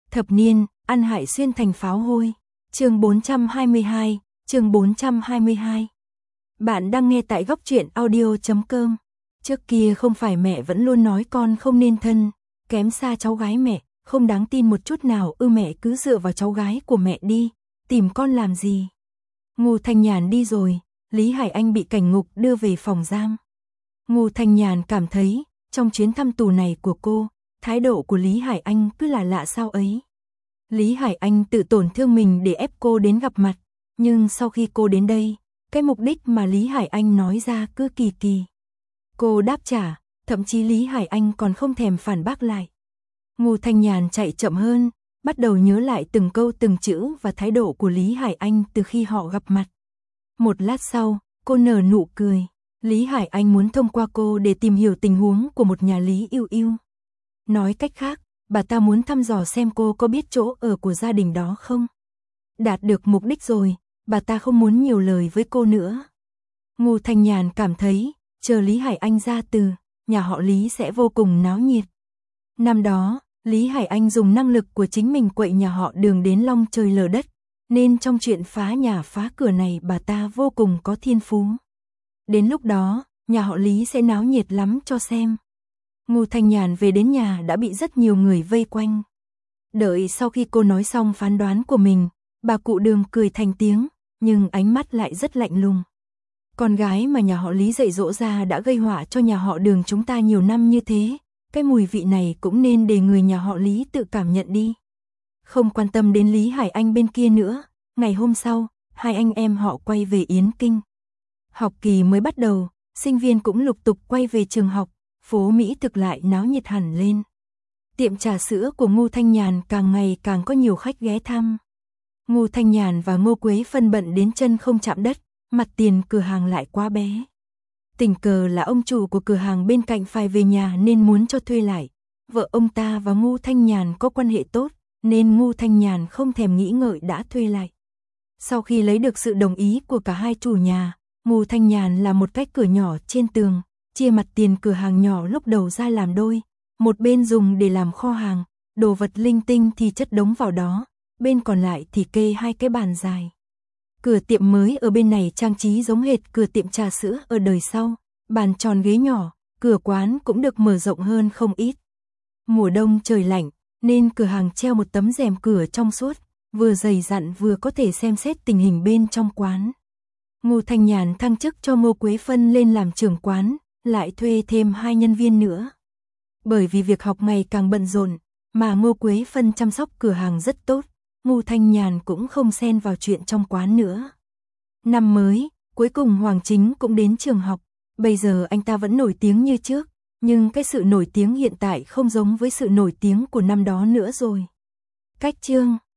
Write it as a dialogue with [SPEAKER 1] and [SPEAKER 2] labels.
[SPEAKER 1] Thập niên, ăn hại xuyên thành pháo hôi. Chương 422, chương 422. Bạn đang nghe tại góc truyện audio.com. Trước kia không phải mẹ vẫn luôn nói con không nên thân, kém xa cháu gái mẹ, không đáng tin một chút nào, mẹ cứ dựa vào cháu gái của mẹ đi, tìm con làm gì. Ngô Thanh Nhàn đi rồi, Lý Hải Anh bị cảnh ngục đưa về phòng giam. Ngô Thanh Nhàn cảm thấy, trong chuyến thăm tù này của cô, thái độ của Lý Hải Anh cứ là lạ sao ấy. Lý Hải Anh tự tổn thương mình để ép cô đến gặp mặt, nhưng sau khi cô đến đây, cái mục đích mà Lý Hải Anh nói ra cứ kỳ kỳ. Cô đáp trả, thậm chí Lý Hải Anh còn không thèm phản bác lại. Ngô Thanh Nhàn chạy chậm hơn, bắt đầu nhớ lại từng câu từng chữ và thái độ của Lý Hải Anh từ khi họ gặp mặt. Một lát sau, cô nở nụ cười. Lý Hải Anh muốn thông qua cô để tìm hiểu tình huống của một nhà Lý Yêu Yêu. Nói cách khác, bà ta muốn thăm dò xem cô có biết chỗ ở của gia đình đó không. Đạt được mục đích rồi, bà ta không muốn nhiều lời với cô nữa. Ngô Thanh Nhàn cảm thấy, chờ Lý Hải Anh ra từ, nhà họ Lý sẽ vô cùng náo nhiệt. Năm đó, Lý Hải Anh dùng năng lực của chính mình quậy nhà họ Đường đến long trời lở đất, nên trong chuyện phá nhà phá cửa này bà ta vô cùng có thiên phú. Đến lúc đó, nhà họ Lý sẽ náo nhiệt lắm cho xem. Ngô Thanh Nhàn về đến nhà đã bị rất nhiều người vây quanh. Đợi sau khi cô nói xong phán đoán của mình, bà cụ Đường cười thành tiếng, nhưng ánh mắt lại rất lạnh lùng. Con gái mà nhà họ Lý dạy dỗ ra đã gây họa cho nhà họ Đường chúng ta nhiều năm như thế, cái mùi vị này cũng nên để người nhà họ Lý tự cảm nhận đi. Không quan tâm đến Lý Hải Anh bên kia nữa, ngày hôm sau, hai anh em họ quay về Yến Kinh. Học kỳ mới bắt đầu, sinh viên cũng lục tục quay về trường học, phố Mỹ thực lại náo nhiệt hẳn lên. Tiệm trà sữa của Ngô Thanh Nhàn càng ngày càng có nhiều khách ghé thăm. Ngô Thanh Nhàn và Ngô Quế Phân bận đến chân không chạm đất, mặt tiền cửa hàng lại quá bé. Tình cờ là ông chủ của cửa hàng bên cạnh phải về nhà nên muốn cho thuê lại. Vợ ông ta và Ngô Thanh Nhàn có quan hệ tốt, nên Ngô Thanh Nhàn không thèm nghĩ ngợi đã thuê lại. Sau khi lấy được sự đồng ý của cả hai chủ nhà, Ngô Thanh Nhàn làm một cái cửa nhỏ trên tường, chia mặt tiền cửa hàng nhỏ lúc đầu ra làm đôi, một bên dùng để làm kho hàng, đồ vật linh tinh thì chất đống vào đó, bên còn lại thì kê hai cái bàn dài. Cửa tiệm mới ở bên này trang trí giống hệt cửa tiệm trà sữa ở đời sau, bàn tròn ghế nhỏ, cửa quán cũng được mở rộng hơn không ít. Mùa đông trời lạnh, nên cửa hàng treo một tấm rèm cửa trong suốt, vừa dày dặn vừa có thể xem xét tình hình bên trong quán. Ngô Thanh Nhàn thăng chức cho Ngô Quế Phân lên làm trưởng quán, lại thuê thêm 2 nhân viên nữa. Bởi vì việc học ngày càng bận rộn, mà Ngô Quế Phân chăm sóc cửa hàng rất tốt, Ngô Thanh Nhàn cũng không xen vào chuyện trong quán nữa. Năm mới, cuối cùng Hoàng Chính cũng đến trường học, bây giờ anh ta vẫn nổi tiếng như trước, nhưng cái sự nổi tiếng hiện tại không giống với sự nổi tiếng của năm đó nữa rồi. Cách chương